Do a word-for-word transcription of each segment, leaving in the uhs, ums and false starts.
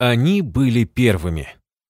Они были первыми.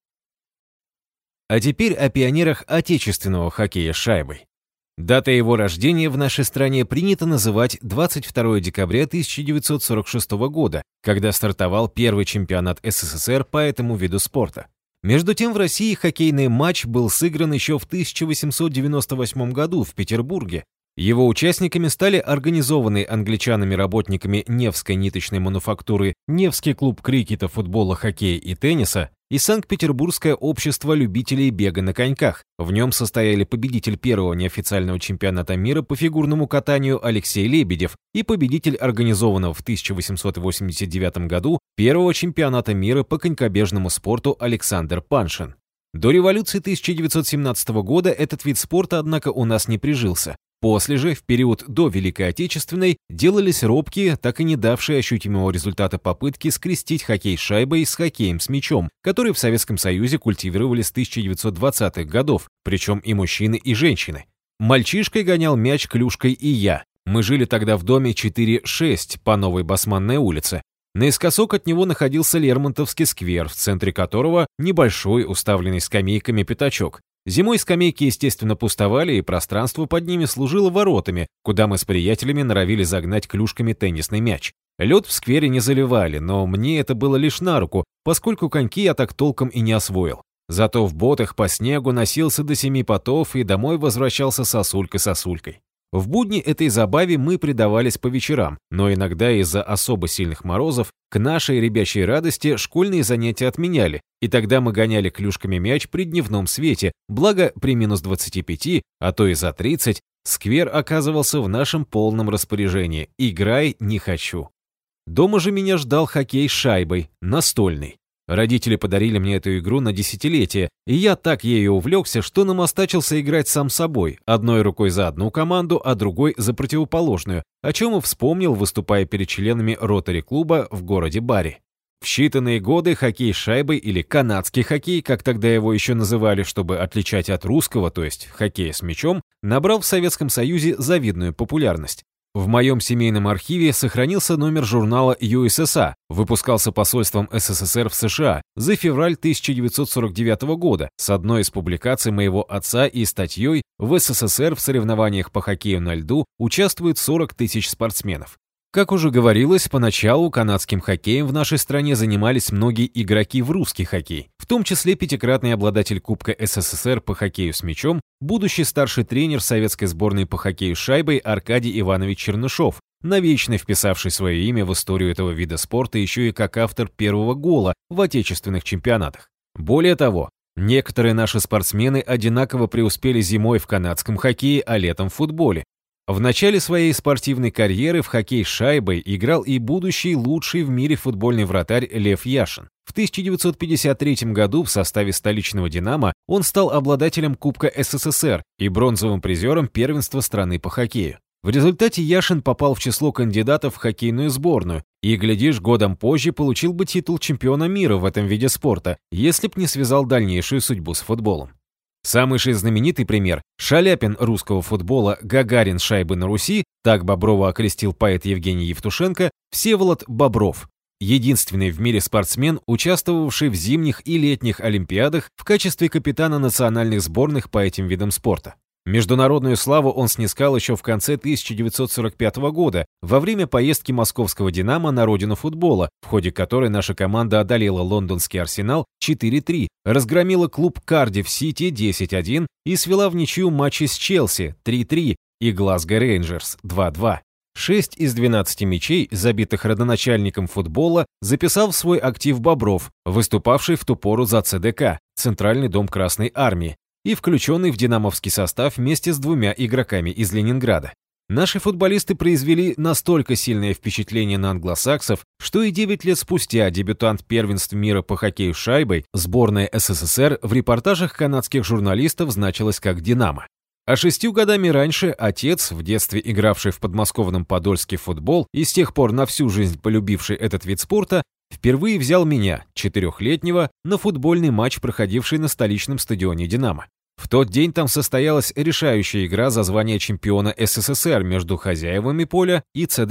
А теперь о пионерах отечественного хоккея с шайбой. Дата его рождения в нашей стране принято называть двадцать второе декабря тысяча девятьсот сорок шестого года, когда стартовал первый чемпионат СССР по этому виду спорта. Между тем в России хоккейный матч был сыгран еще в тысяча восемьсот девяносто восьмом году в Петербурге. Его участниками стали организованные англичанами работниками Невской ниточной мануфактуры Невский клуб крикета, футбола, хоккея и тенниса и Санкт-Петербургское общество любителей бега на коньках. В нем состояли победитель первого неофициального чемпионата мира по фигурному катанию Алексей Лебедев и победитель организованного в тысяча восемьсот восемьдесят девятом году первого чемпионата мира по конькобежному спорту Александр Паншин. До революции тысяча девятьсот семнадцатого года этот вид спорта, однако, у нас не прижился. После же, в период до Великой Отечественной, делались робкие, так и не давшие ощутимого результата попытки скрестить хоккей с шайбой с хоккеем с мячом, которые в Советском Союзе культивировали с тысяча девятьсот двадцатых годов, причем и мужчины, и женщины. Мальчишкой гонял мяч клюшкой и я. Мы жили тогда в доме четыре шесть по Новой Басманной улице. Наискосок от него находился Лермонтовский сквер, в центре которого небольшой, уставленный скамейками пятачок. Зимой скамейки, естественно, пустовали, и пространство под ними служило воротами, куда мы с приятелями норовили загнать клюшками теннисный мяч. Лед в сквере не заливали, но мне это было лишь на руку, поскольку коньки я так толком и не освоил. Зато в ботах по снегу носился до семи потов и домой возвращался сосулькой-сосулькой. В будни этой забаве мы предавались по вечерам, но иногда из-за особо сильных морозов к нашей ребячей радости школьные занятия отменяли, и тогда мы гоняли клюшками мяч при дневном свете, благо при минус двадцати пяти, а то и за тридцать, сквер оказывался в нашем полном распоряжении. Играй не хочу. Дома же меня ждал хоккей с шайбой, настольный. Родители подарили мне эту игру на десятилетие, и я так ею увлекся, что намастачился играть сам собой, одной рукой за одну команду, а другой за противоположную, о чем и вспомнил, выступая перед членами ротари-клуба в городе Бари. В считанные годы хоккей с шайбой, или канадский хоккей, как тогда его еще называли, чтобы отличать от русского, то есть хоккея с мячом, набрал в Советском Союзе завидную популярность. В моем семейном архиве сохранился номер журнала ю эс эс а, выпускался посольством эс эс эс эр в США за февраль тысяча девятьсот сорок девятого года с одной из публикаций моего отца и статьей «В эс эс эс эр в соревнованиях по хоккею на льду участвует сорок тысяч спортсменов». Как уже говорилось, поначалу канадским хоккеем в нашей стране занимались многие игроки в русский хоккей, в том числе пятикратный обладатель Кубка эс эс эс эр по хоккею с мячом, будущий старший тренер советской сборной по хоккею с шайбой Аркадий Иванович Чернышов, навечно вписавший свое имя в историю этого вида спорта еще и как автор первого гола в отечественных чемпионатах. Более того, некоторые наши спортсмены одинаково преуспели зимой в канадском хоккее, а летом в футболе. В начале своей спортивной карьеры в хоккей с шайбой играл и будущий лучший в мире футбольный вратарь Лев Яшин. В тысяча девятьсот пятьдесят третьем году в составе столичного «Динамо» он стал обладателем Кубка эс эс эс эр и бронзовым призером первенства страны по хоккею. В результате Яшин попал в число кандидатов в хоккейную сборную и, глядишь, годом позже получил бы титул чемпиона мира в этом виде спорта, если б не связал дальнейшую судьбу с футболом. Самый же знаменитый пример – Шаляпин русского футбола, Гагарин шайбы на Руси, так Боброва окрестил поэт Евгений Евтушенко, Всеволод Бобров. Единственный в мире спортсмен, участвовавший в зимних и летних олимпиадах в качестве капитана национальных сборных по этим видам спорта. Международную славу он снискал еще в конце тысяча девятьсот сорок пятого года, во время поездки московского «Динамо» на родину футбола, в ходе которой наша команда одолела лондонский «Арсенал» четыре три, разгромила клуб «Кардифф Сити» десять один и свела в ничью матчи с «Челси» три три и «Глазго Рейнджерс» два два. Шесть из двенадцати мячей, забитых родоначальником футбола, записал в свой актив Бобров, выступавший в ту пору за цэ дэ ка, Центральный дом Красной Армии, и включенный в динамовский состав вместе с двумя игроками из Ленинграда. Наши футболисты произвели настолько сильное впечатление на англосаксов, что и девять лет спустя дебютант первенств мира по хоккею с шайбой, сборная эс эс эс эр, в репортажах канадских журналистов значилась как «Динамо». А шестью годами раньше отец, в детстве игравший в подмосковном Подольске футбол и с тех пор на всю жизнь полюбивший этот вид спорта, впервые взял меня, четырехлетнего, на футбольный матч, проходивший на столичном стадионе «Динамо». В тот день там состоялась решающая игра за звание чемпиона эс эс эс эр между хозяевами поля и цэ дэ ка.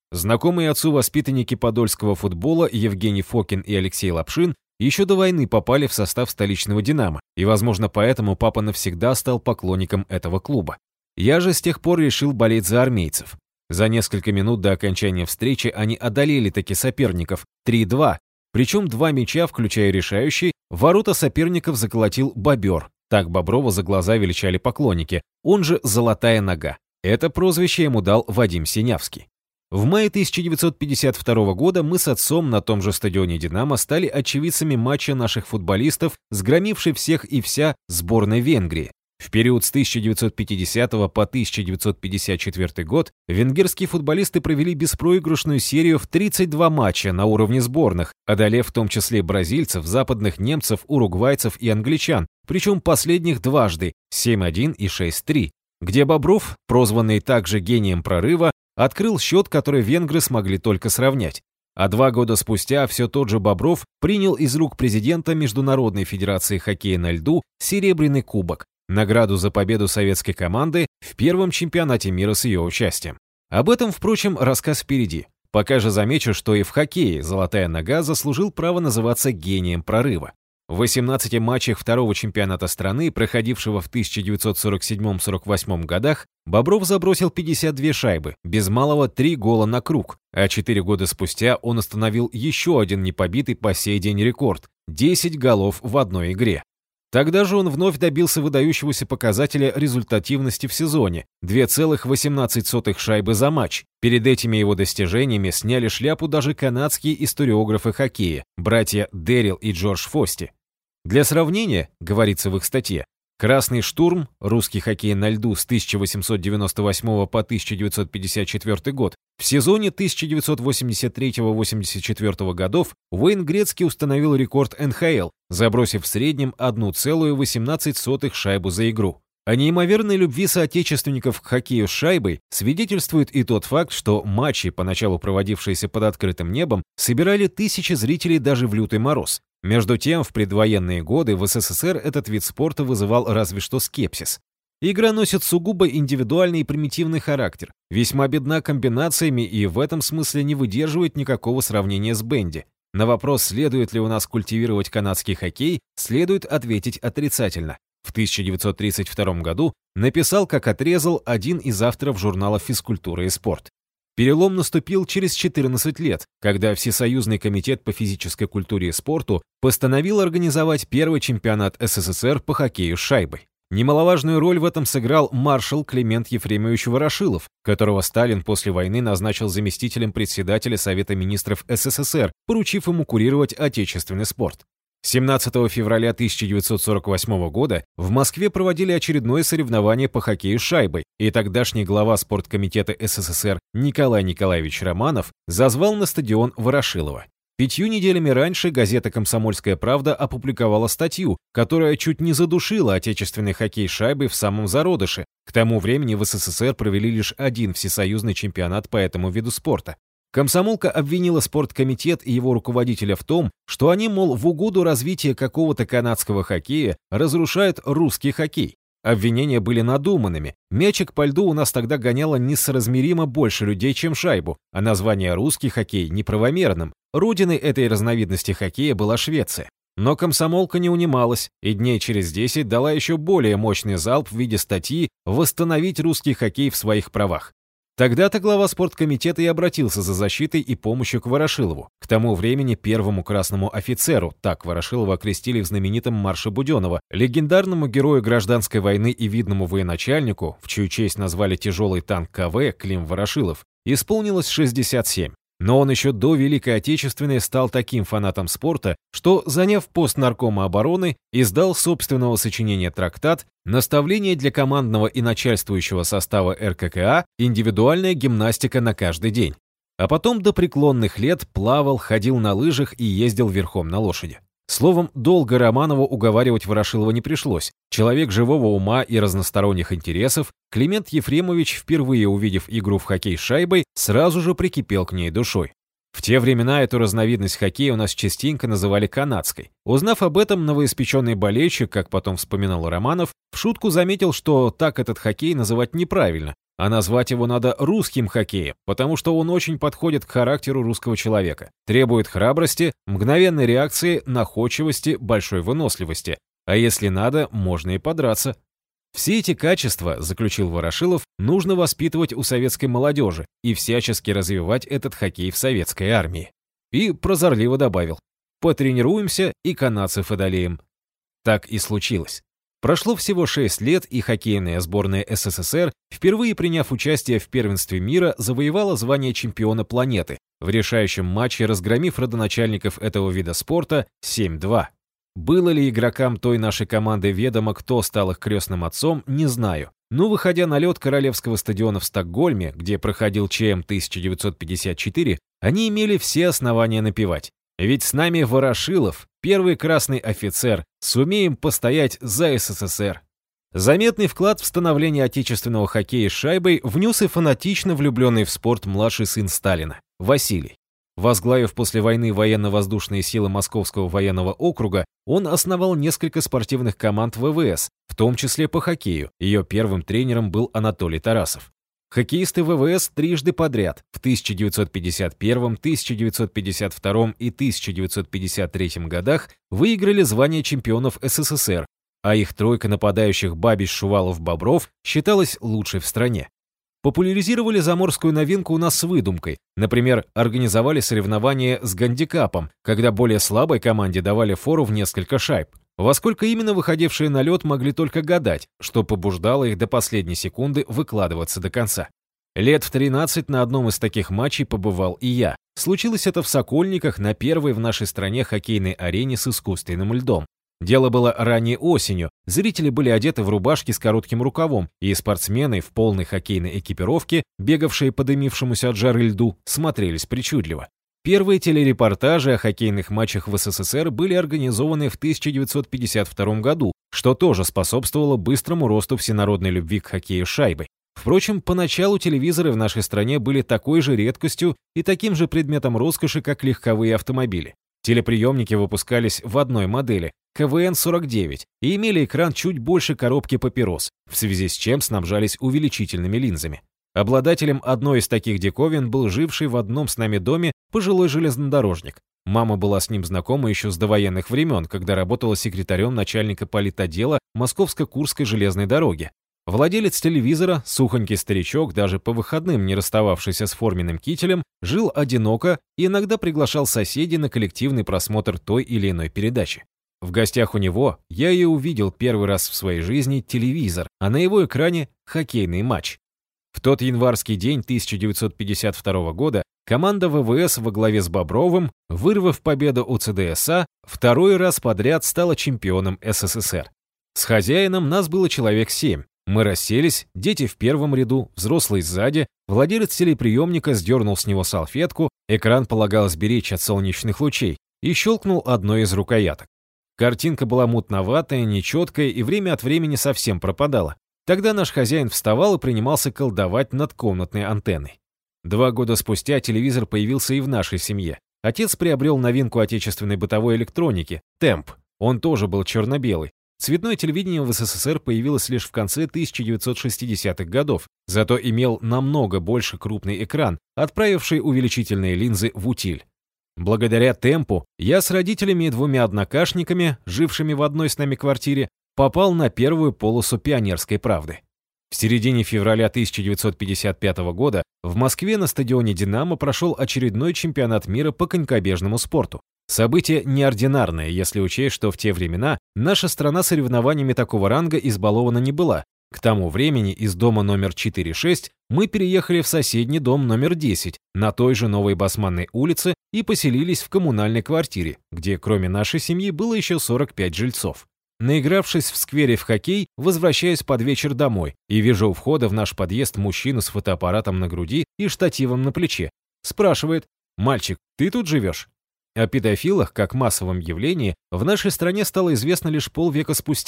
Знакомые отцу воспитанники подольского футбола Евгений Фокин и Алексей Лапшин еще до войны попали в состав столичного «Динамо», и, возможно, поэтому папа навсегда стал поклонником этого клуба. Я же с тех пор решил болеть за армейцев. За несколько минут до окончания встречи они одолели таки соперников три-два, причем два мяча, включая решающий, в ворота соперников заколотил «Бобер». Так Боброва за глаза величали поклонники, он же «Золотая нога». Это прозвище ему дал Вадим Синявский. В мае тысяча девятьсот пятьдесят второго года мы с отцом на том же стадионе «Динамо» стали очевидцами матча наших футболистов, сгромившей всех и вся сборной Венгрии. В период с тысяча девятьсот пятидесятого по тысяча девятьсот пятьдесят четвёртый год венгерские футболисты провели беспроигрышную серию в тридцать два матча на уровне сборных, одолев в том числе бразильцев, западных немцев, уругвайцев и англичан, причем последних дважды – семь-один и шесть-три, где Бобров, прозванный также гением прорыва, открыл счет, который венгры смогли только сравнять. А два года спустя все тот же Бобров принял из рук президента Международной федерации хоккея на льду серебряный кубок, награду за победу советской команды в первом чемпионате мира с ее участием. Об этом, впрочем, рассказ впереди. Пока же замечу, что и в хоккее «Золотая нога» заслужил право называться гением прорыва. В восемнадцати матчах второго чемпионата страны, проходившего в тысяча девятьсот сорок седьмом — сорок восьмом годах, Бобров забросил пятьдесят две шайбы, без малого три гола на круг, а четыре года спустя он установил еще один непобитый по сей день рекорд – десять голов в одной игре. Тогда же он вновь добился выдающегося показателя результативности в сезоне – две целых восемнадцать сотых шайбы за матч. Перед этими его достижениями сняли шляпу даже канадские историографы хоккея, братья Дэрил и Джордж Фости. Для сравнения, говорится в их статье, «Красный штурм», русский хоккей на льду с тысяча восемьсот девяносто восьмого по тысяча девятьсот пятьдесят четвёртый год, в сезоне тысяча девятьсот восемьдесят третьего — восемьдесят четвёртого годов Уэйн Грецкий установил рекорд эн ха эл, забросив в среднем одну целую восемнадцать сотых шайбу за игру. О неимоверной любви соотечественников к хоккею с шайбой свидетельствует и тот факт, что матчи, поначалу проводившиеся под открытым небом, собирали тысячи зрителей даже в лютый мороз. Между тем, в предвоенные годы в эс эс эс эр этот вид спорта вызывал разве что скепсис. Игра носит сугубо индивидуальный и примитивный характер, весьма бедна комбинациями и в этом смысле не выдерживает никакого сравнения с бенди. На вопрос, следует ли у нас культивировать канадский хоккей, следует ответить отрицательно. В тысяча девятьсот тридцать втором году написал, как отрезал, один из авторов журнала «Физкультура и спорт». Перелом наступил через четырнадцать лет, когда Всесоюзный комитет по физической культуре и спорту постановил организовать первый чемпионат эс эс эс эр по хоккею с шайбой. Немаловажную роль в этом сыграл маршал Климент Ефремович Ворошилов, которого Сталин после войны назначил заместителем председателя Совета министров эс эс эс эр, поручив ему курировать отечественный спорт. семнадцатого февраля тысяча девятьсот сорок восьмого года в Москве проводили очередное соревнование по хоккею с шайбой, и тогдашний глава спорткомитета эс эс эс эр Николай Николаевич Романов зазвал на стадион Ворошилова. Пятью неделями раньше газета «Комсомольская правда» опубликовала статью, которая чуть не задушила отечественный хоккей с шайбой в самом зародыше. К тому времени в эс эс эс эр провели лишь один всесоюзный чемпионат по этому виду спорта. Комсомолка обвинила спорткомитет и его руководителя в том, что они, мол, в угоду развития какого-то канадского хоккея разрушают русский хоккей. Обвинения были надуманными. Мячик по льду у нас тогда гоняло несоразмеримо больше людей, чем шайбу, а название «русский хоккей» неправомерным. Родиной этой разновидности хоккея была Швеция. Но комсомолка не унималась, и дней через десять дала еще более мощный залп в виде статьи «Восстановить русский хоккей в своих правах». Тогда-то глава спорткомитета и обратился за защитой и помощью к Ворошилову, к тому времени первому красному офицеру, так Ворошилова окрестили в знаменитом марше Буденова, легендарному герою гражданской войны и видному военачальнику, в чью честь назвали тяжелый танк ка вэ Клим Ворошилов, исполнилось шестьдесят семь. Но он еще до Великой Отечественной стал таким фанатом спорта, что, заняв пост наркома обороны, издал собственного сочинения трактат «Наставление для командного и начальствующего состава эр ка ка а. Индивидуальная гимнастика на каждый день». А потом до преклонных лет плавал, ходил на лыжах и ездил верхом на лошади. Словом, долго Романову уговаривать Ворошилова не пришлось. Человек живого ума и разносторонних интересов, Климент Ефремович, впервые увидев игру в хоккей с шайбой, сразу же прикипел к ней душой. В те времена эту разновидность хоккея у нас частенько называли канадской. Узнав об этом, новоиспеченный болельщик, как потом вспоминал Романов, в шутку заметил, что так этот хоккей называть неправильно, а назвать его надо русским хоккеем, потому что он очень подходит к характеру русского человека, требует храбрости, мгновенной реакции, находчивости, большой выносливости. А если надо, можно и подраться. Все эти качества, заключил Ворошилов, нужно воспитывать у советской молодежи и всячески развивать этот хоккей в советской армии. И прозорливо добавил: потренируемся и канадцев одолеем. Так и случилось. Прошло всего шесть лет, и хоккейная сборная СССР, впервые приняв участие в первенстве мира, завоевала звание чемпиона планеты, в решающем матче разгромив родоначальников этого вида спорта семь-два. Было ли игрокам той нашей команды ведомо, кто стал их крестным отцом, не знаю. Но, выходя на лед Королевского стадиона в Стокгольме, где проходил ЧМ тысяча девятьсот пятьдесят четыре, они имели все основания напевать. Ведь с нами Ворошилов, первый красный офицер, сумеем постоять за СССР. Заметный вклад в становление отечественного хоккея с шайбой внес и фанатично влюбленный в спорт младший сын Сталина, Василий. Возглавив после войны военно-воздушные силы Московского военного округа, он основал несколько спортивных команд ВВС, в том числе по хоккею. Ее первым тренером был Анатолий Тарасов. Хоккеисты ВВС трижды подряд в тысяча девятьсот пятьдесят первом, тысяча девятьсот пятьдесят втором и тысяча девятьсот пятьдесят третьем годах выиграли звание чемпионов СССР, а их тройка нападающих Бабич, Шувалов, Бобров считалась лучшей в стране. Популяризировали заморскую новинку у нас с выдумкой. Например, организовали соревнования с гандикапом, когда более слабой команде давали фору в несколько шайб. Во сколько именно выходившие на лед могли только гадать, что побуждало их до последней секунды выкладываться до конца. Лет в тринадцать на одном из таких матчей побывал и я. Случилось это в Сокольниках на первой в нашей стране хоккейной арене с искусственным льдом. Дело было ранней осенью, зрители были одеты в рубашки с коротким рукавом, и спортсмены в полной хоккейной экипировке, бегавшие по дымившемуся от жары льду, смотрелись причудливо. Первые телерепортажи о хоккейных матчах в СССР были организованы в тысяча девятьсот пятьдесят втором году, что тоже способствовало быстрому росту всенародной любви к хоккею с шайбой. Впрочем, поначалу телевизоры в нашей стране были такой же редкостью и таким же предметом роскоши, как легковые автомобили. Телеприемники выпускались в одной модели ка вэ эн сорок девять и имели экран чуть больше коробки папирос, в связи с чем снабжались увеличительными линзами. Обладателем одной из таких диковин был живший в одном с нами доме пожилой железнодорожник. Мама была с ним знакома еще с довоенных времен, когда работала секретарем начальника политотдела Московско-Курской железной дороги. Владелец телевизора, сухонький старичок, даже по выходным не расстававшийся с форменным кителем, жил одиноко и иногда приглашал соседей на коллективный просмотр той или иной передачи. В гостях у него я и увидел первый раз в своей жизни телевизор, а на его экране хоккейный матч. В тот январский день тысяча девятьсот пятьдесят второго года команда ВВС во главе с Бобровым, вырвав победу у цэ дэ эс а, второй раз подряд стала чемпионом эс эс эс эр. С хозяином нас было человек семь. Мы расселись, дети в первом ряду, взрослые сзади, владелец телеприемника сдернул с него салфетку, экран полагалось беречь от солнечных лучей, и щелкнул одной из рукояток. Картинка была мутноватая, нечеткая и время от времени совсем пропадала. Тогда наш хозяин вставал и принимался колдовать над комнатной антенной. Два года спустя телевизор появился и в нашей семье. Отец приобрел новинку отечественной бытовой электроники – «Темп». Он тоже был черно-белый. Цветное телевидение в эс эс эс эр появилось лишь в конце тысяча девятьсот шестидесятых годов, зато имел намного больше крупный экран, отправивший увеличительные линзы в утиль. Благодаря «Темпу» я с родителями и двумя однокашниками, жившими в одной с нами квартире, попал на первую полосу «Пионерской правды». В середине февраля тысяча девятьсот пятьдесят пятого года в Москве на стадионе «Динамо» прошел очередной чемпионат мира по конькобежному спорту. Событие неординарное, если учесть, что в те времена наша страна соревнованиями такого ранга избалована не была. К тому времени из дома номер четыре-шесть мы переехали в соседний дом номер десять на той же Новой Басманной улице и поселились в коммунальной квартире, где кроме нашей семьи было еще сорок пять жильцов. Наигравшись в сквере в хоккей, возвращаюсь под вечер домой и вижу у входа в наш подъезд мужчину с фотоаппаратом на груди и штативом на плече. Спрашивает: «Мальчик, ты тут живешь?» О педофилах, как массовом явлении, в нашей стране стало известно лишь полвека спустя.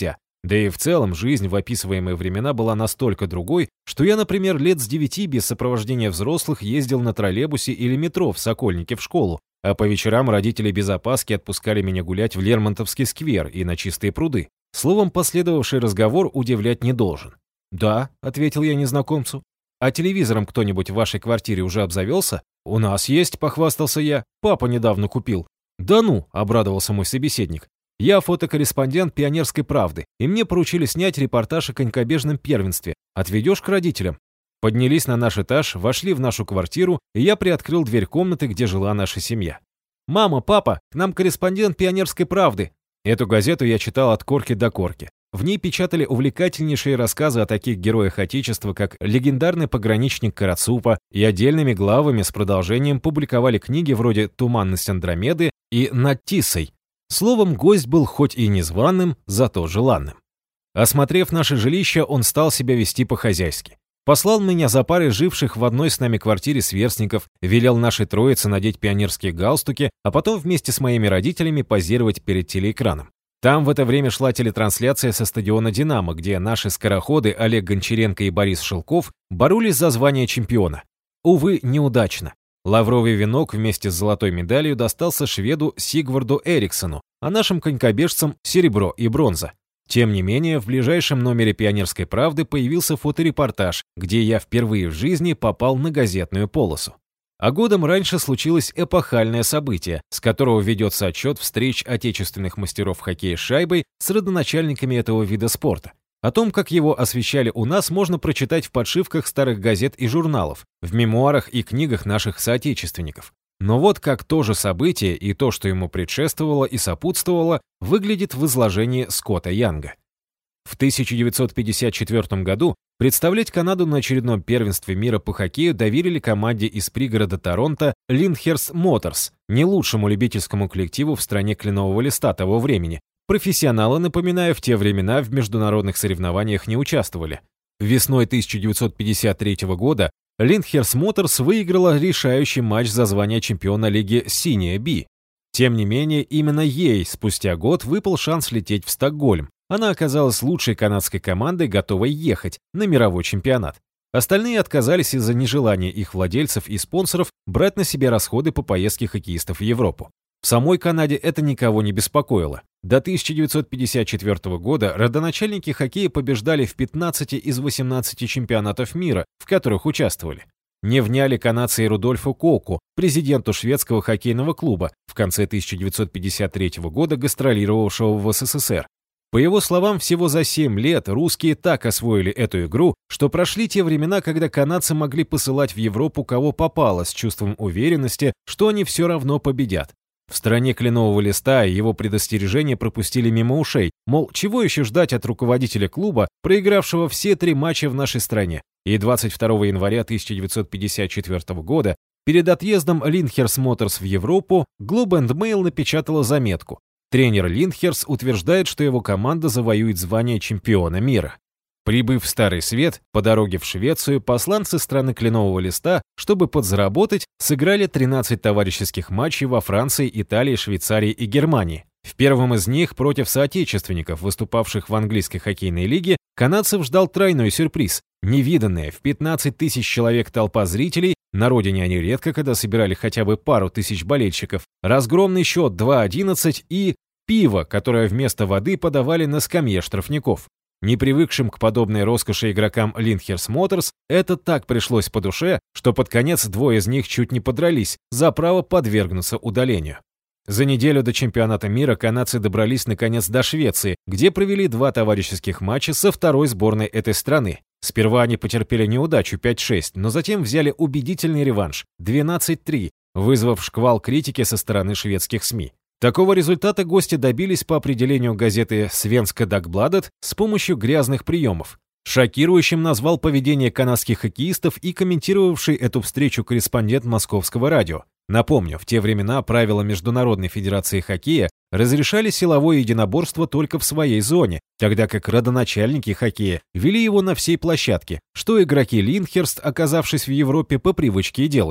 Да и в целом жизнь в описываемые времена была настолько другой, что я, например, лет с девяти без сопровождения взрослых ездил на троллейбусе или метро в Сокольнике в школу, а по вечерам родители без опаски отпускали меня гулять в Лермонтовский сквер и на Чистые пруды. Словом, последовавший разговор удивлять не должен. «Да», — ответил я незнакомцу. «А телевизором кто-нибудь в вашей квартире уже обзавелся?» «У нас есть», — похвастался я. «Папа недавно купил». «Да ну», — обрадовался мой собеседник. «Я фотокорреспондент «Пионерской правды», и мне поручили снять репортаж о конькобежном первенстве. Отведешь к родителям?» Поднялись на наш этаж, вошли в нашу квартиру, и я приоткрыл дверь комнаты, где жила наша семья. «Мама, папа, к нам корреспондент «Пионерской правды». Эту газету я читал от корки до корки. В ней печатали увлекательнейшие рассказы о таких героях Отечества, как легендарный пограничник Карацупа, и отдельными главами с продолжением публиковали книги вроде «Туманность Андромеды» и «Над Тисой». Словом, гость был хоть и незваным, зато желанным. Осмотрев наше жилище, он стал себя вести по-хозяйски. Послал меня за парой живших в одной с нами квартире сверстников, велел нашей троице надеть пионерские галстуки, а потом вместе с моими родителями позировать перед телеэкраном. Там в это время шла телетрансляция со стадиона «Динамо», где наши скороходы Олег Гончаренко и Борис Шелков боролись за звание чемпиона. Увы, неудачно. Лавровый венок вместе с золотой медалью достался шведу Сигварду Эриксону, а нашим конькобежцам – серебро и бронза. Тем не менее, в ближайшем номере «Пионерской правды» появился фоторепортаж, где я впервые в жизни попал на газетную полосу. А годом раньше случилось эпохальное событие, с которого ведется отчет встреч отечественных мастеров хоккея с шайбой с родоначальниками этого вида спорта. О том, как его освещали у нас, можно прочитать в подшивках старых газет и журналов, в мемуарах и книгах наших соотечественников. Но вот как то же событие и то, что ему предшествовало и сопутствовало, выглядит в изложении Скотта Янга. В тысяча девятьсот пятьдесят четвёртом году представлять Канаду на очередном первенстве мира по хоккею доверили команде из пригорода Торонто Lyndhurst Motors, не лучшему любительскому коллективу в стране кленового листа того времени. Профессионалы, напоминаю, в те времена в международных соревнованиях не участвовали. Весной тысяча девятьсот пятьдесят третьего года Lyndhurst Motors выиграла решающий матч за звание чемпиона лиги Senior B. Тем не менее, именно ей спустя год выпал шанс лететь в Стокгольм. Она оказалась лучшей канадской командой, готовой ехать на мировой чемпионат. Остальные отказались из-за нежелания их владельцев и спонсоров брать на себя расходы по поездке хоккеистов в Европу. В самой Канаде это никого не беспокоило. До тысяча девятьсот пятьдесят четвёртого года родоначальники хоккея побеждали в пятнадцати из восемнадцати чемпионатов мира, в которых участвовали. Не вняли канадцы и Рудольфу Коку, президенту шведского хоккейного клуба, в конце тысяча девятьсот пятьдесят третьего года гастролировавшего в СССР. По его словам, всего за семь лет русские так освоили эту игру, что прошли те времена, когда канадцы могли посылать в Европу кого попало с чувством уверенности, что они все равно победят. В стране кленового листа его предостережения пропустили мимо ушей, мол, чего еще ждать от руководителя клуба, проигравшего все три матча в нашей стране. И двадцать второго января тысяча девятьсот пятьдесят четвёртого года перед отъездом Lyndhurst Motors в Европу Globe and Mail напечатала заметку. Тренер Lyndhurst утверждает, что его команда завоюет звание чемпиона мира. Прибыв в Старый Свет, по дороге в Швецию, посланцы страны кленового листа, чтобы подзаработать, сыграли тринадцать товарищеских матчей во Франции, Италии, Швейцарии и Германии. В первом из них против соотечественников, выступавших в английской хоккейной лиге, канадцев ждал тройной сюрприз. Невиданная в пятнадцать тысяч человек толпа зрителей, на родине они редко когда собирали хотя бы пару тысяч болельщиков, разгромный счет два одиннадцать и пиво, которое вместо воды подавали на скамье штрафников. Не привыкшим к подобной роскоши игрокам Lyndhurst Motors это так пришлось по душе, что под конец двое из них чуть не подрались за право подвергнуться удалению. За неделю до чемпионата мира канадцы добрались наконец до Швеции, где провели два товарищеских матча со второй сборной этой страны. Сперва они потерпели неудачу пять шесть, но затем взяли убедительный реванш двенадцать три, вызвав шквал критики со стороны шведских СМИ. Такого результата гости добились по определению газеты «Свенска Дагбладет» с помощью грязных приемов. Шокирующим назвал поведение канадских хоккеистов и комментировавший эту встречу корреспондент Московского радио. Напомню, в те времена правила Международной федерации хоккея разрешали силовое единоборство только в своей зоне, тогда как родоначальники хоккея вели его на всей площадке, что игроки Lyndhurst, оказавшись в Европе, по привычке и делали.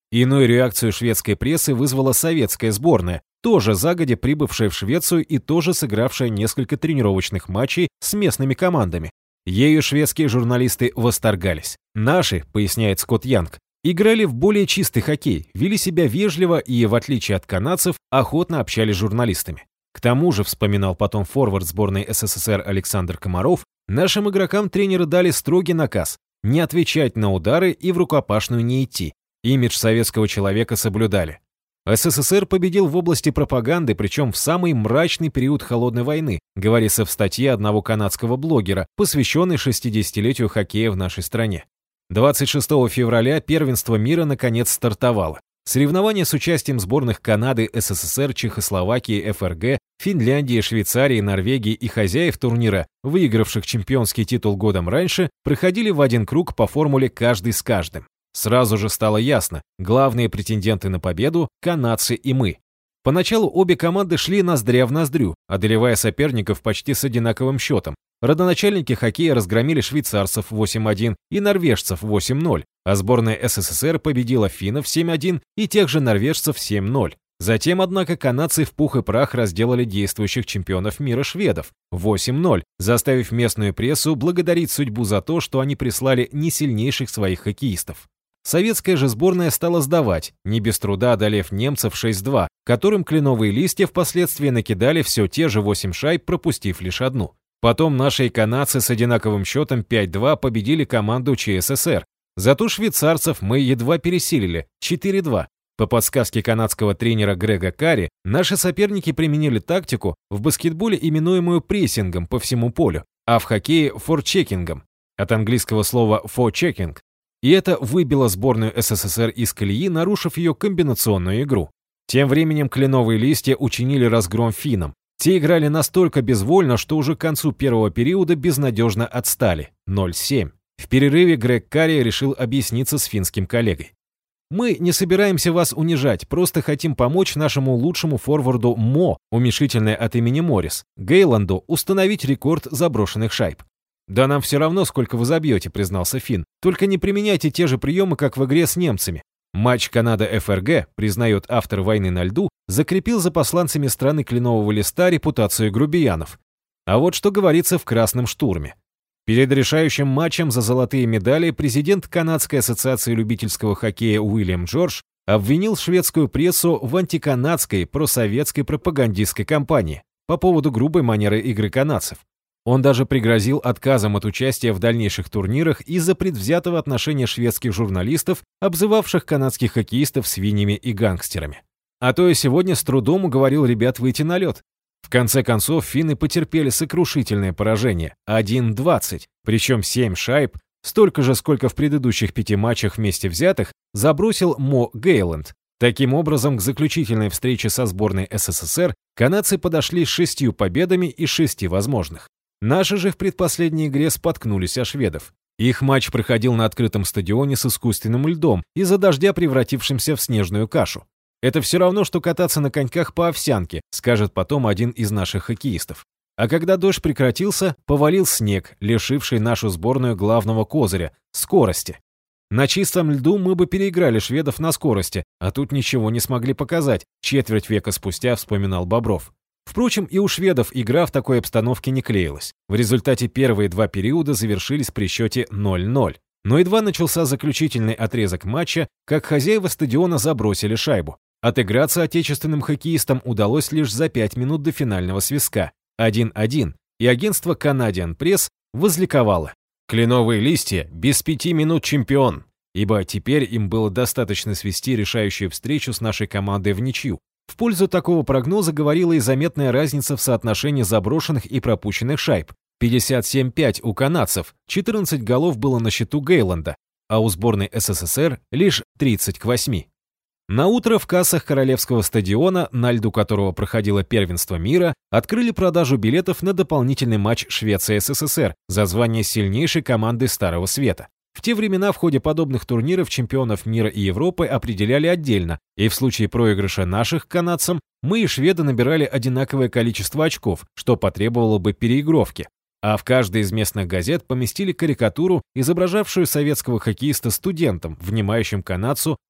Иную реакцию шведской прессы вызвала советская сборная, тоже загодя прибывшая в Швецию и тоже сыгравшая несколько тренировочных матчей с местными командами. Ею шведские журналисты восторгались. Наши, поясняет Скотт Янг, играли в более чистый хоккей, вели себя вежливо и, в отличие от канадцев, охотно общались с журналистами. К тому же, вспоминал потом форвард сборной СССР Александр Комаров, нашим игрокам тренеры дали строгий наказ не отвечать на удары и в рукопашную не идти. Имидж советского человека соблюдали. СССР победил в области пропаганды, причем в самый мрачный период Холодной войны, говорится в статье одного канадского блогера, посвященной шестидесятилетию хоккея в нашей стране. двадцать шестого февраля первенство мира наконец стартовало. Соревнования с участием сборных Канады, СССР, Чехословакии, ФРГ, Финляндии, Швейцарии, Норвегии и хозяев турнира, выигравших чемпионский титул годом раньше, проходили в один круг по формуле «каждый с каждым». Сразу же стало ясно, главные претенденты на победу – канадцы и мы. Поначалу обе команды шли ноздря в ноздрю, одолевая соперников почти с одинаковым счетом. Родоначальники хоккея разгромили швейцарцев восемь один и норвежцев восемь ноль, а сборная СССР победила финнов семь один и тех же норвежцев семь ноль. Затем, однако, канадцы в пух и прах разделали действующих чемпионов мира шведов восемь ноль, заставив местную прессу благодарить судьбу за то, что они прислали не сильнейших своих хоккеистов. Советская же сборная стала сдавать, не без труда одолев немцев шесть два, которым кленовые листья впоследствии накидали все те же восемь шайб, пропустив лишь одну. Потом наши и канадцы с одинаковым счетом пять два победили команду ЧССР. Зато швейцарцев мы едва пересилили четыре два. По подсказке канадского тренера Грега Карри, наши соперники применили тактику, в баскетболе именуемую прессингом по всему полю, а в хоккее форчекингом, от английского слова форчекинг. И это выбило сборную СССР из колеи, нарушив ее комбинационную игру. Тем временем кленовые листья учинили разгром финнам. Те играли настолько безвольно, что уже к концу первого периода безнадежно отстали – ноль семь. В перерыве Грег Карри решил объясниться с финским коллегой. «Мы не собираемся вас унижать, просто хотим помочь нашему лучшему форварду Мо, уменьшительное от имени Моррис, Гейланду, установить рекорд заброшенных шайб». «Да нам все равно, сколько вы забьете», — признался Финн. «Только не применяйте те же приемы, как в игре с немцами». Матч Канада-ФРГ, признает автор «Войны на льду», закрепил за посланцами страны кленового листа репутацию грубиянов. А вот что говорится в «Красном штурме». Перед решающим матчем за золотые медали президент Канадской ассоциации любительского хоккея Уильям Джордж обвинил шведскую прессу в антиканадской просоветской пропагандистской кампании по поводу грубой манеры игры канадцев. Он даже пригрозил отказом от участия в дальнейших турнирах из-за предвзятого отношения шведских журналистов, обзывавших канадских хоккеистов свиньями и гангстерами. А то и сегодня с трудом уговорил ребят выйти на лед. В конце концов, финны потерпели сокрушительное поражение – один двадцать, причем семь шайб, столько же, сколько в предыдущих пяти матчах вместе взятых, забросил Мо Гейланд. Таким образом, к заключительной встрече со сборной СССР канадцы подошли с шестью победами из шести возможных. Наши же в предпоследней игре споткнулись о шведов. Их матч проходил на открытом стадионе с искусственным льдом, из-за дождя превратившимся в снежную кашу. «Это все равно, что кататься на коньках по овсянке», скажет потом один из наших хоккеистов. А когда дождь прекратился, повалил снег, лишивший нашу сборную главного козыря – скорости. На чистом льду мы бы переиграли шведов на скорости, а тут ничего не смогли показать, четверть века спустя вспоминал Бобров. Впрочем, и у шведов игра в такой обстановке не клеилась. В результате первые два периода завершились при счете ноль ноль. Но едва начался заключительный отрезок матча, как хозяева стадиона забросили шайбу. Отыграться отечественным хоккеистам удалось лишь за пять минут до финального свистка один один, и агентство Canadian Press возликовало. Кленовые листья без пяти минут чемпион, ибо теперь им было достаточно свести решающую встречу с нашей командой в ничью. В пользу такого прогноза говорила и заметная разница в соотношении заброшенных и пропущенных шайб. пятьдесят семь пять у канадцев, четырнадцать голов было на счету Гейланда, а у сборной СССР лишь тридцать к восьми. Наутро в кассах Королевского стадиона, на льду которого проходило первенство мира, открыли продажу билетов на дополнительный матч Швеция-СССР за звание сильнейшей команды Старого Света. В те времена в ходе подобных турниров чемпионов мира и Европы определяли отдельно, и в случае проигрыша наших канадцам мы и шведы набирали одинаковое количество очков, что потребовало бы переигровки. А в каждой из местных газет поместили карикатуру, изображавшую советского хоккеиста студентом, внимающим канадцу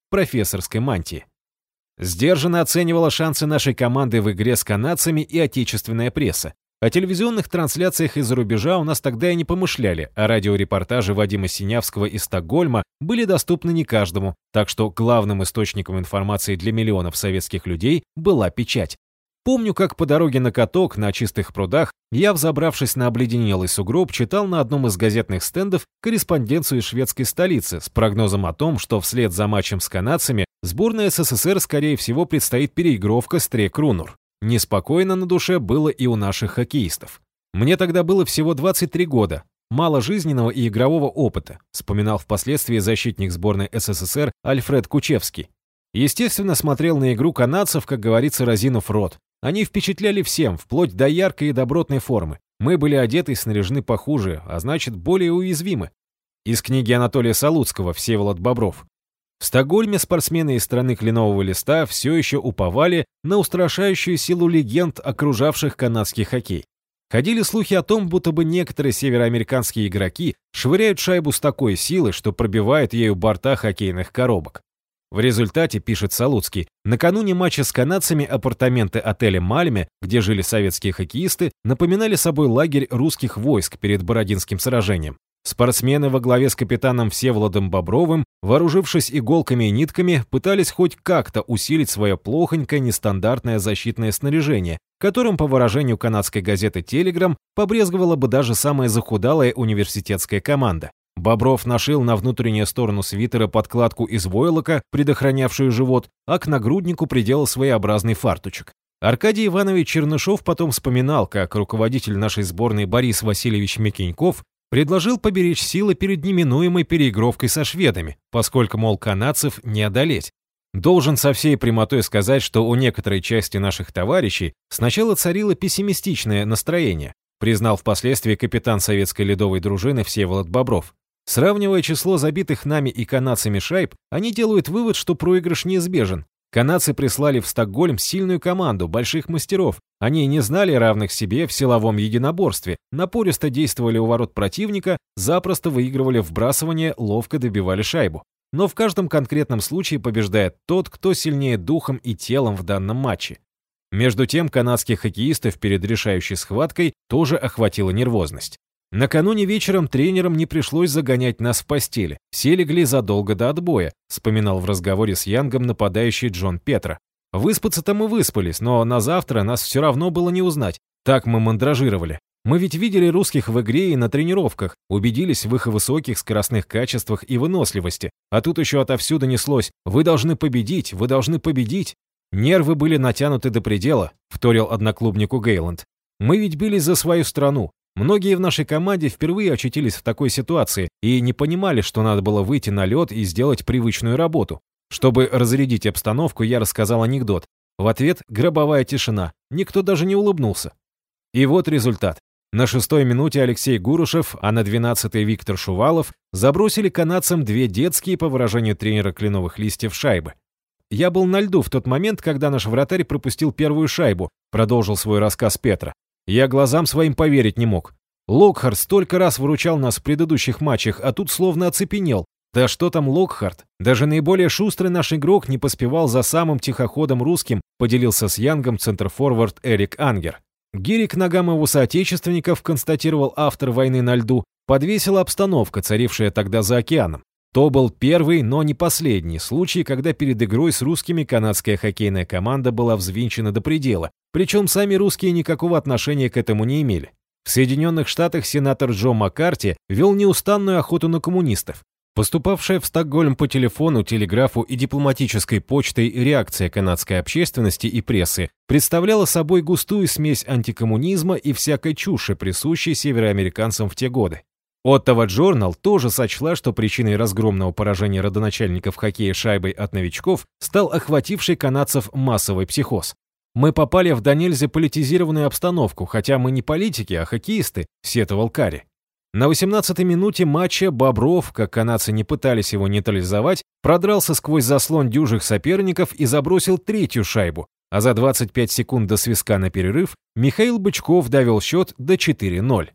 профессорской мантии. Сдержанно оценивала шансы нашей команды в игре с канадцами и отечественная пресса. О телевизионных трансляциях из-за рубежа у нас тогда и не помышляли, а радиорепортажи Вадима Синявского из Стокгольма были доступны не каждому, так что главным источником информации для миллионов советских людей была печать. Помню, как по дороге на каток на чистых прудах я, взобравшись на обледенелый сугроб, читал на одном из газетных стендов корреспонденцию из шведской столицы с прогнозом о том, что вслед за матчем с канадцами сборной СССР, скорее всего, предстоит переигровка с Трек Рунур. Неспокойно на душе было и у наших хоккеистов. Мне тогда было всего двадцать три года, мало жизненного и игрового опыта, вспоминал впоследствии защитник сборной СССР Альфред Кучевский. Естественно, смотрел на игру канадцев, как говорится, разинув рот. Они впечатляли всем, вплоть до яркой и добротной формы. Мы были одеты и снаряжены похуже, а значит, более уязвимы. Из книги Анатолия Салуцкого «Всеволод Бобров». В Стокгольме спортсмены из страны кленового листа все еще уповали на устрашающую силу легенд, окружавших канадский хоккей. Ходили слухи о том, будто бы некоторые североамериканские игроки швыряют шайбу с такой силой, что пробивает ею борта хоккейных коробок. В результате, пишет Салуцкий, накануне матча с канадцами апартаменты отеля «Мальме», где жили советские хоккеисты, напоминали собой лагерь русских войск перед Бородинским сражением. Спортсмены во главе с капитаном Всеволодом Бобровым, вооружившись иголками и нитками, пытались хоть как-то усилить свое плохонькое нестандартное защитное снаряжение, которым, по выражению канадской газеты «Телеграм», побрезговала бы даже самая захудалая университетская команда. Бобров нашил на внутреннюю сторону свитера подкладку из войлока, предохранявшую живот, а к нагруднику приделал своеобразный фартучек. Аркадий Иванович Чернышов потом вспоминал, как руководитель нашей сборной Борис Васильевич Микеньков предложил поберечь силы перед неминуемой переигровкой со шведами, поскольку, мол, канадцев не одолеть. Должен со всей прямотой сказать, что у некоторой части наших товарищей сначала царило пессимистичное настроение, признал впоследствии капитан советской ледовой дружины Всеволод Бобров. Сравнивая число забитых нами и канадцами шайб, они делают вывод, что проигрыш неизбежен. Канадцы прислали в Стокгольм сильную команду больших мастеров. Они не знали равных себе в силовом единоборстве, напористо действовали у ворот противника, запросто выигрывали вбрасывание, ловко добивали шайбу. Но в каждом конкретном случае побеждает тот, кто сильнее духом и телом в данном матче. Между тем, канадских хоккеистов перед решающей схваткой тоже охватила нервозность. Накануне вечером тренерам не пришлось загонять нас в постели. Все легли задолго до отбоя, вспоминал в разговоре с Янгом нападающий Джон Петра. Выспаться-то мы выспались, но на завтра нас все равно было не узнать. Так мы мандражировали. Мы ведь видели русских в игре и на тренировках, убедились в их высоких скоростных качествах и выносливости. А тут еще отовсюду неслось: «Вы должны победить, вы должны победить». Нервы были натянуты до предела, вторил одноклубнику Гейланд. Мы ведь бились за свою страну. Многие в нашей команде впервые очутились в такой ситуации и не понимали, что надо было выйти на лед и сделать привычную работу. Чтобы разрядить обстановку, я рассказал анекдот. В ответ гробовая тишина, никто даже не улыбнулся. И вот результат. На шестой минуте Алексей Гурушев, а на двенадцатой Виктор Шувалов забросили канадцам две детские, по выражению тренера Кленовых листьев, шайбы. «Я был на льду в тот момент, когда наш вратарь пропустил первую шайбу», продолжил свой рассказ Петра. «Я глазам своим поверить не мог. Локхарт столько раз выручал нас в предыдущих матчах, а тут словно оцепенел. Да что там Локхарт? Даже наиболее шустрый наш игрок не поспевал за самым тихоходом русским», поделился с Янгом центрфорвард Эрик Ангер. Гири к ногам его соотечественников, констатировал автор «Войны на льду», подвесила обстановка, царившая тогда за океаном. То был первый, но не последний случай, когда перед игрой с русскими канадская хоккейная команда была взвинчена до предела, причем сами русские никакого отношения к этому не имели. В Соединенных Штатах сенатор Джо Маккарти вел неустанную охоту на коммунистов. Поступавшая в Стокгольм по телефону, телеграфу и дипломатической почтой реакция канадской общественности и прессы представляла собой густую смесь антикоммунизма и всякой чуши, присущей североамериканцам в те годы. Оттава Джорнал тоже сочла, что причиной разгромного поражения родоначальников хоккея шайбой от новичков стал охвативший канадцев массовый психоз. «Мы попали в до нельзя политизированную обстановку, хотя мы не политики, а хоккеисты», — сетовал Карри. На восемнадцатой минуте матча Бобров, как канадцы не пытались его нейтрализовать, продрался сквозь заслон дюжих соперников и забросил третью шайбу, а за двадцать пять секунд до свистка на перерыв Михаил Бычков довел счет до четыре ноль.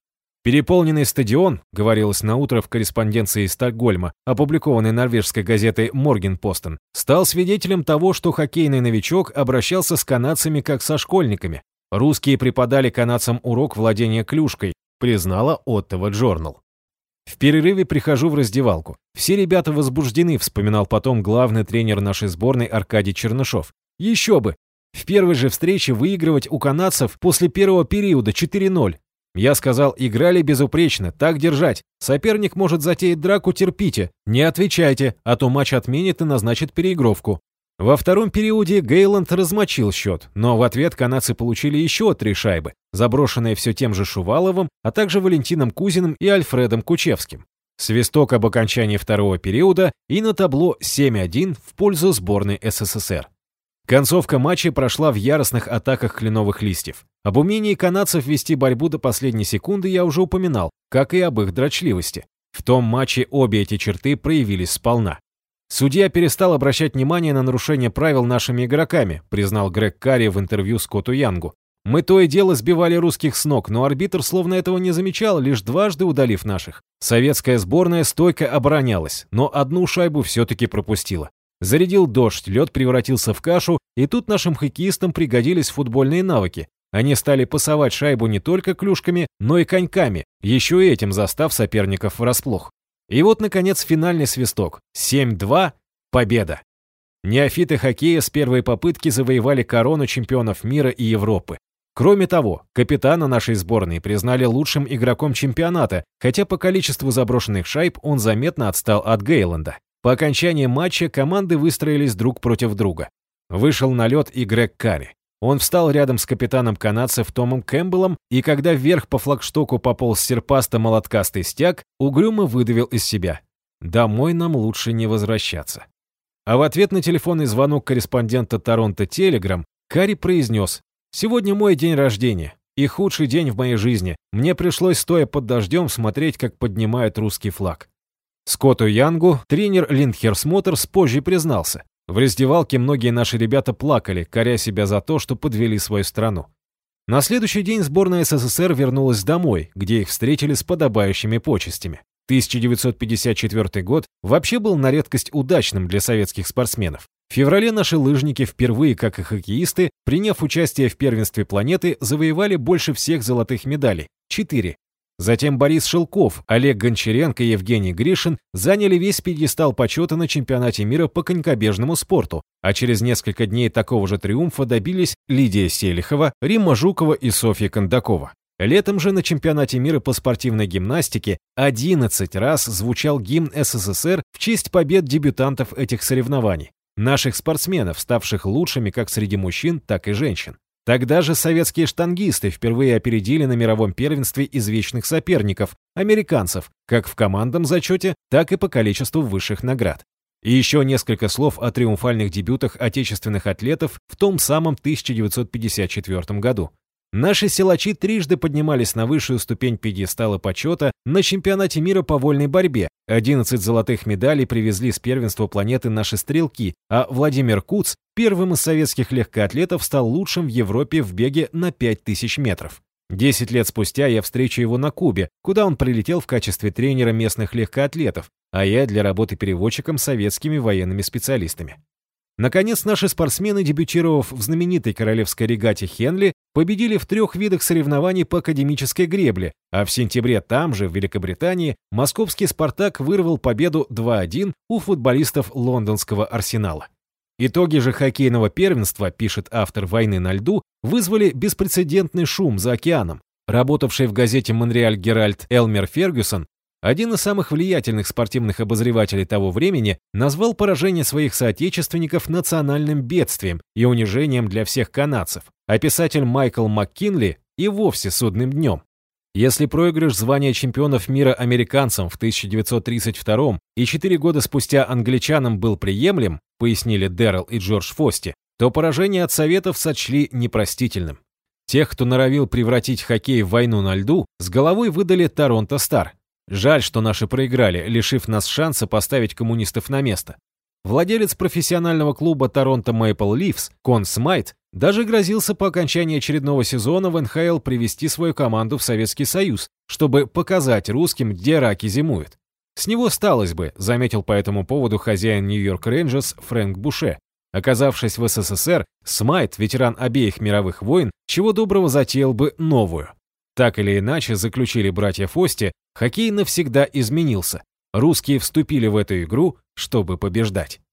Переполненный стадион, говорилось наутро в корреспонденции из Стокгольма, опубликованной норвежской газетой «Моргенпостен», стал свидетелем того, что хоккейный новичок обращался с канадцами как со школьниками. Русские преподали канадцам урок владения клюшкой, признала Ottawa Journal. В перерыве прихожу в раздевалку. Все ребята возбуждены, вспоминал потом главный тренер нашей сборной Аркадий Чернышов. Еще бы! В первой же встрече выигрывать у канадцев после первого периода четыре ноль. Я сказал, играли безупречно, так держать. Соперник может затеять драку, терпите. Не отвечайте, а то матч отменит и назначит переигровку. Во втором периоде Гейланд размочил счет, но в ответ канадцы получили еще три шайбы, заброшенные все тем же Шуваловым, а также Валентином Кузиным и Альфредом Кучевским. Свисток об окончании второго периода и на табло семь один в пользу сборной СССР. Концовка матча прошла в яростных атаках кленовых листьев. Об умении канадцев вести борьбу до последней секунды я уже упоминал, как и об их дрочливости. В том матче обе эти черты проявились сполна. Судья перестал обращать внимание на нарушение правил нашими игроками, признал Грег Карри в интервью Скотту Янгу. Мы то и дело сбивали русских с ног, но арбитр словно этого не замечал, лишь дважды удалив наших. Советская сборная стойко оборонялась, но одну шайбу все-таки пропустила. Зарядил дождь, лед превратился в кашу, и тут нашим хоккеистам пригодились футбольные навыки. Они стали пасовать шайбу не только клюшками, но и коньками, еще и этим застав соперников врасплох. И вот, наконец, финальный свисток. семь два. Победа. Неофиты хоккея с первой попытки завоевали корону чемпионов мира и Европы. Кроме того, капитана нашей сборной признали лучшим игроком чемпионата, хотя по количеству заброшенных шайб он заметно отстал от Гейланда. По окончании матча команды выстроились друг против друга. Вышел на лед и Грег Карри. Он встал рядом с капитаном канадцев Томом Кэмпбеллом, и когда вверх по флагштоку пополз серпасто-молоткастый стяг, угрюмо выдавил из себя: «Домой нам лучше не возвращаться». А в ответ на телефонный звонок корреспондента Торонто Телеграм Карри произнес: «Сегодня мой день рождения, и худший день в моей жизни. Мне пришлось, стоя под дождем, смотреть, как поднимают русский флаг». Скотту Янгу тренер Линдхерст Моторс позже признался: в раздевалке многие наши ребята плакали, коря себя за то, что подвели свою страну. На следующий день сборная СССР вернулась домой, где их встретили с подобающими почестями. тысяча девятьсот пятьдесят четвёртый год вообще был на редкость удачным для советских спортсменов. В феврале наши лыжники впервые, как и хоккеисты, приняв участие в первенстве планеты, завоевали больше всех золотых медалей – четыре. Затем Борис Шелков, Олег Гончаренко и Евгений Гришин заняли весь пьедестал почета на чемпионате мира по конькобежному спорту, а через несколько дней такого же триумфа добились Лидия Селихова, Римма Жукова и Софья Кондакова. Летом же на чемпионате мира по спортивной гимнастике одиннадцать раз звучал гимн СССР в честь побед дебютантов этих соревнований, наших спортсменов, ставших лучшими как среди мужчин, так и женщин. Тогда же советские штангисты впервые опередили на мировом первенстве извечных соперников, американцев, как в командном зачете, так и по количеству высших наград. И еще несколько слов о триумфальных дебютах отечественных атлетов в том самом тысяча девятьсот пятьдесят четвёртом году. Наши силачи трижды поднимались на высшую ступень пьедестала почета на чемпионате мира по вольной борьбе. одиннадцать золотых медалей привезли с первенства планеты наши стрелки, а Владимир Куц первым из советских легкоатлетов стал лучшим в Европе в беге на пять тысяч метров. Десять лет спустя я встречу его на Кубе, куда он прилетел в качестве тренера местных легкоатлетов, а я для работы переводчиком советскими военными специалистами. Наконец, наши спортсмены, дебютировав в знаменитой королевской регате Хенли, победили в трех видах соревнований по академической гребле, а в сентябре там же, в Великобритании, московский «Спартак» вырвал победу два один у футболистов лондонского «Арсенала». Итоги же хоккейного первенства, пишет автор «Войны на льду», вызвали беспрецедентный шум за океаном. Работавший в газете «Монреаль Геральд» Элмер Фергюсон, один из самых влиятельных спортивных обозревателей того времени, назвал поражение своих соотечественников национальным бедствием и унижением для всех канадцев, а писатель Майкл МакКинли и вовсе судным днем. Если проигрыш звания чемпионов мира американцам в тысяча девятьсот тридцать втором и четыре года спустя англичанам был приемлем, пояснили Дэррелл и Джордж Фости, то поражение от Советов сочли непростительным. Тех, кто норовил превратить хоккей в войну на льду, с головой выдали Торонто Стар. Жаль, что наши проиграли, лишив нас шанса поставить коммунистов на место. Владелец профессионального клуба Торонто Мэйпл Лифс Кон Смайт даже грозился по окончании очередного сезона в эн ха эл привести свою команду в Советский Союз, чтобы показать русским, где раки зимуют. С него сталось бы, заметил по этому поводу хозяин Нью-Йорк Рейнджерс Фрэнк Буше. Оказавшись в эс эс эс эр, Смайт, ветеран обеих мировых войн, чего доброго затеял бы новую. Так или иначе, заключили братья Фости, хоккей навсегда изменился. Русские вступили в эту игру, чтобы побеждать.